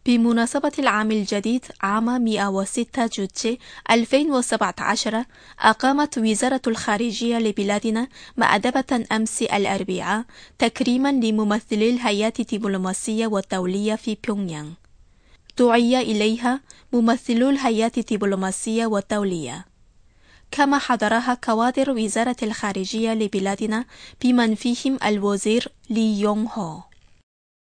بمناسبة العام الجديد عام 106 جوتشي 2017، أقامت وزارة الخارجية لبلادنا مأدبة أمس الأربعاء تكريما لممثلي الهيئات الدبلوماسية والدولية في بيونغيانغ. دعي إليها ممثلو الهيئات الدبلوماسية والدولية، كما حضرها كوادر وزارة الخارجية لبلادنا بمن فيهم الوزير لي يونغ هو.